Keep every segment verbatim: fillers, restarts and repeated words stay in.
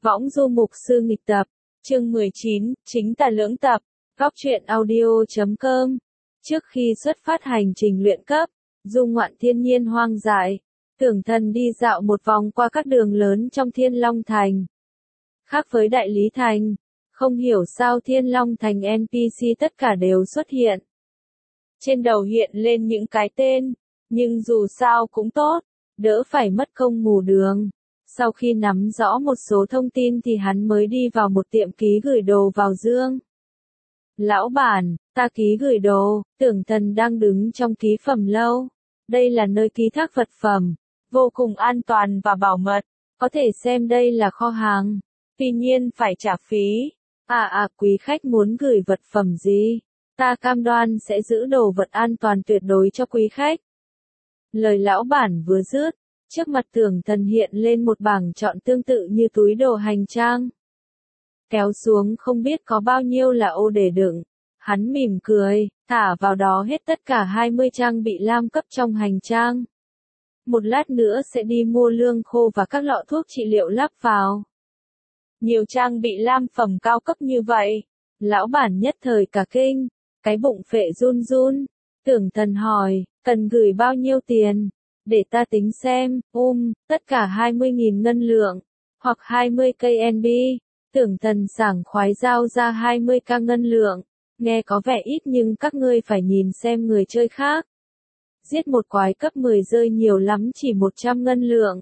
Võng du mục sư nghịch tập, chương mười chín, chính tà lưỡng tập, góc truyện audio chấm com. Trước khi xuất phát hành trình luyện cấp, du ngoạn thiên nhiên hoang dại, Tưởng Thần đi dạo một vòng qua các đường lớn trong Thiên Long Thành. Khác với Đại Lý Thành, không hiểu sao Thiên Long Thành en pê xê tất cả đều xuất hiện. Trên đầu hiện lên những cái tên, nhưng dù sao cũng tốt, đỡ phải mất công mù đường. Sau khi nắm rõ một số thông tin thì hắn mới đi vào một tiệm ký gửi đồ vào Dương. Lão bản, ta ký gửi đồ. Tưởng Thần đang đứng trong ký phẩm lâu. Đây là nơi ký thác vật phẩm, vô cùng an toàn và bảo mật, có thể xem đây là kho hàng. Tuy nhiên phải trả phí. À à, quý khách muốn gửi vật phẩm gì? Ta cam đoan sẽ giữ đồ vật an toàn tuyệt đối cho quý khách. Lời lão bản vừa dứt, trước mặt Tưởng Thần hiện lên một bảng chọn tương tự như túi đồ hành trang. Kéo xuống không biết có bao nhiêu là ô để đựng. Hắn mỉm cười, thả vào đó hết tất cả hai mươi trang bị lam cấp trong hành trang. Một lát nữa sẽ đi mua lương khô và các lọ thuốc trị liệu lắp vào. Nhiều trang bị lam phẩm cao cấp như vậy. Lão bản nhất thời cả kinh, cái bụng phệ run run. Tưởng Thần hỏi, cần gửi bao nhiêu tiền? Để ta tính xem, um, tất cả hai mươi nghìn ngân lượng, hoặc hai mươi cây en bê. Tưởng Thần sảng khoái giao ra hai mươi k ngân lượng, nghe có vẻ ít nhưng các ngươi phải nhìn xem người chơi khác. Giết một quái cấp mười rơi nhiều lắm chỉ một trăm ngân lượng.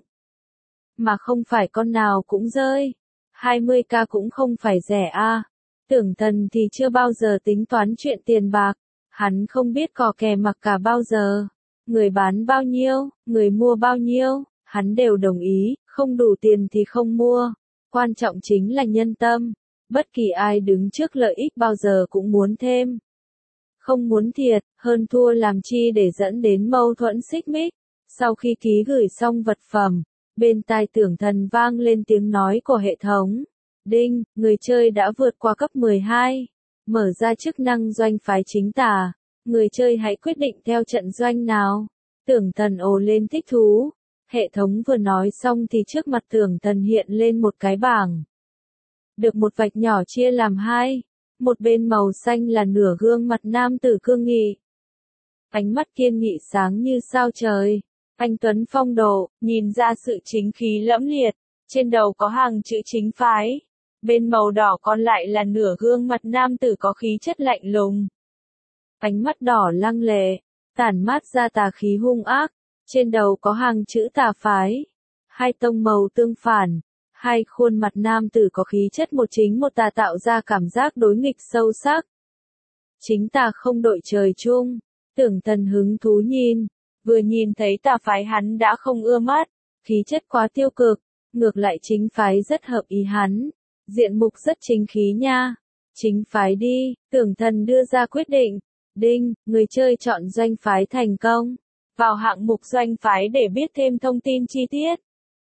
Mà không phải con nào cũng rơi. hai mươi k cũng không phải rẻ a. Tưởng Thần thì chưa bao giờ tính toán chuyện tiền bạc, hắn không biết cò kè mặc cả bao giờ. Người bán bao nhiêu, người mua bao nhiêu, hắn đều đồng ý, không đủ tiền thì không mua. Quan trọng chính là nhân tâm. Bất kỳ ai đứng trước lợi ích bao giờ cũng muốn thêm. Không muốn thiệt, hơn thua làm chi để dẫn đến mâu thuẫn xích mích. Sau khi ký gửi xong vật phẩm, bên tai Tưởng Thần vang lên tiếng nói của hệ thống. Đinh, người chơi đã vượt qua cấp mười hai. Mở ra chức năng doanh phái chính tà. Người chơi hãy quyết định theo trận doanh nào. Tưởng Thần ồ lên thích thú. Hệ thống vừa nói xong thì trước mặt Tưởng Thần hiện lên một cái bảng. Được một vạch nhỏ chia làm hai. Một bên màu xanh là nửa gương mặt nam tử cương nghị. Ánh mắt kiên nghị sáng như sao trời. Anh tuấn phong độ, nhìn ra sự chính khí lẫm liệt. Trên đầu có hàng chữ chính phái. Bên màu đỏ còn lại là nửa gương mặt nam tử có khí chất lạnh lùng. Ánh mắt đỏ lăng lệ, tản mát ra tà khí hung ác, trên đầu có hàng chữ tà phái. Hai tông màu tương phản, hai khuôn mặt nam tử có khí chất một chính một tà tạo ra cảm giác đối nghịch sâu sắc. Chính tà không đội trời chung, Tưởng Thần hứng thú nhìn, vừa nhìn thấy tà phái hắn đã không ưa mắt, khí chất quá tiêu cực, ngược lại chính phái rất hợp ý hắn, diện mục rất chính khí nha. Chính phái đi, Tưởng Thần đưa ra quyết định. Đinh, người chơi chọn doanh phái thành công. Vào hạng mục doanh phái để biết thêm thông tin chi tiết.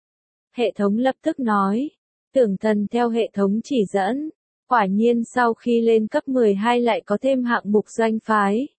Hệ thống lập tức nói. Tưởng Thần theo hệ thống chỉ dẫn. Quả nhiên sau khi lên cấp mười hai lại có thêm hạng mục doanh phái.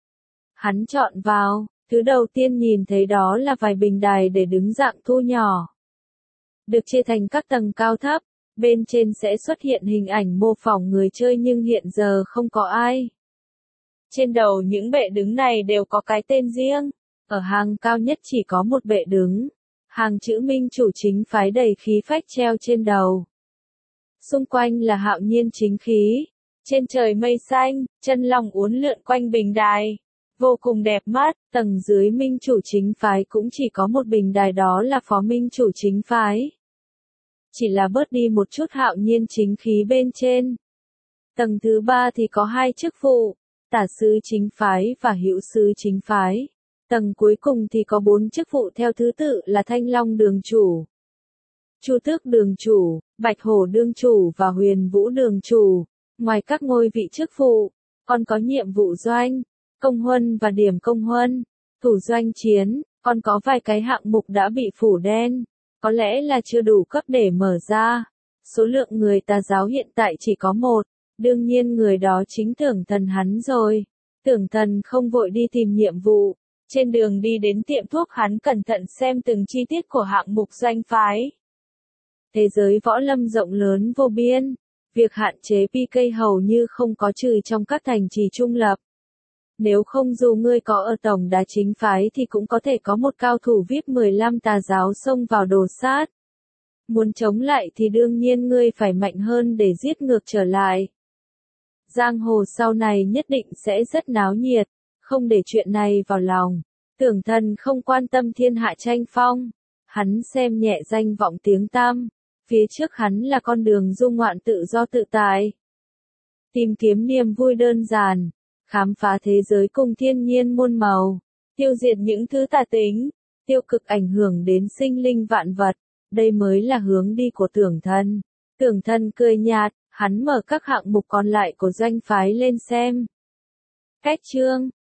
Hắn chọn vào, thứ đầu tiên nhìn thấy đó là vài bình đài để đứng dạng thu nhỏ. Được chia thành các tầng cao thấp, bên trên sẽ xuất hiện hình ảnh mô phỏng người chơi nhưng hiện giờ không có ai. Trên đầu những bệ đứng này đều có cái tên riêng. Ở hàng cao nhất chỉ có một bệ đứng. Hàng chữ minh chủ chính phái đầy khí phách treo trên đầu. Xung quanh là hạo nhiên chính khí. Trên trời mây xanh, chân long uốn lượn quanh bình đài. Vô cùng đẹp mắt, tầng dưới minh chủ chính phái cũng chỉ có một bình đài đó là phó minh chủ chính phái. Chỉ là bớt đi một chút hạo nhiên chính khí bên trên. Tầng thứ ba thì có hai chức vụ. Tả sứ chính phái và hữu sứ chính phái. Tầng cuối cùng thì có bốn chức vụ theo thứ tự là Thanh Long đường chủ, Chu Tước đường chủ, Bạch Hổ đường chủ và Huyền Vũ đường chủ. Ngoài các ngôi vị chức vụ, còn có nhiệm vụ doanh, công huân và điểm công huân, thủ doanh chiến, còn có vài cái hạng mục đã bị phủ đen, có lẽ là chưa đủ cấp để mở ra. Số lượng người tà giáo hiện tại chỉ có một. Đương nhiên người đó chính Tưởng Thần hắn rồi. Tưởng Thần không vội đi tìm nhiệm vụ. Trên đường đi đến tiệm thuốc hắn cẩn thận xem từng chi tiết của hạng mục doanh phái. Thế giới võ lâm rộng lớn vô biên, việc hạn chế pê ca hầu như không có trừ trong các thành trì trung lập. Nếu không dù ngươi có ở tổng đà chính phái thì cũng có thể có một cao thủ vê i pê mười lăm tà giáo xông vào đồ sát. Muốn chống lại thì đương nhiên ngươi phải mạnh hơn để giết ngược trở lại. Giang hồ sau này nhất định sẽ rất náo nhiệt, không để chuyện này vào lòng. Tưởng Thần không quan tâm thiên hạ tranh phong, hắn xem nhẹ danh vọng tiếng tăm, phía trước hắn là con đường du ngoạn tự do tự tại. Tìm kiếm niềm vui đơn giản, khám phá thế giới cùng thiên nhiên muôn màu, tiêu diệt những thứ tà tính, tiêu cực ảnh hưởng đến sinh linh vạn vật, đây mới là hướng đi của Tưởng Thần. Tưởng Thần cười nhạt, hắn mở các hạng mục còn lại của doanh phái lên xem. Cách chương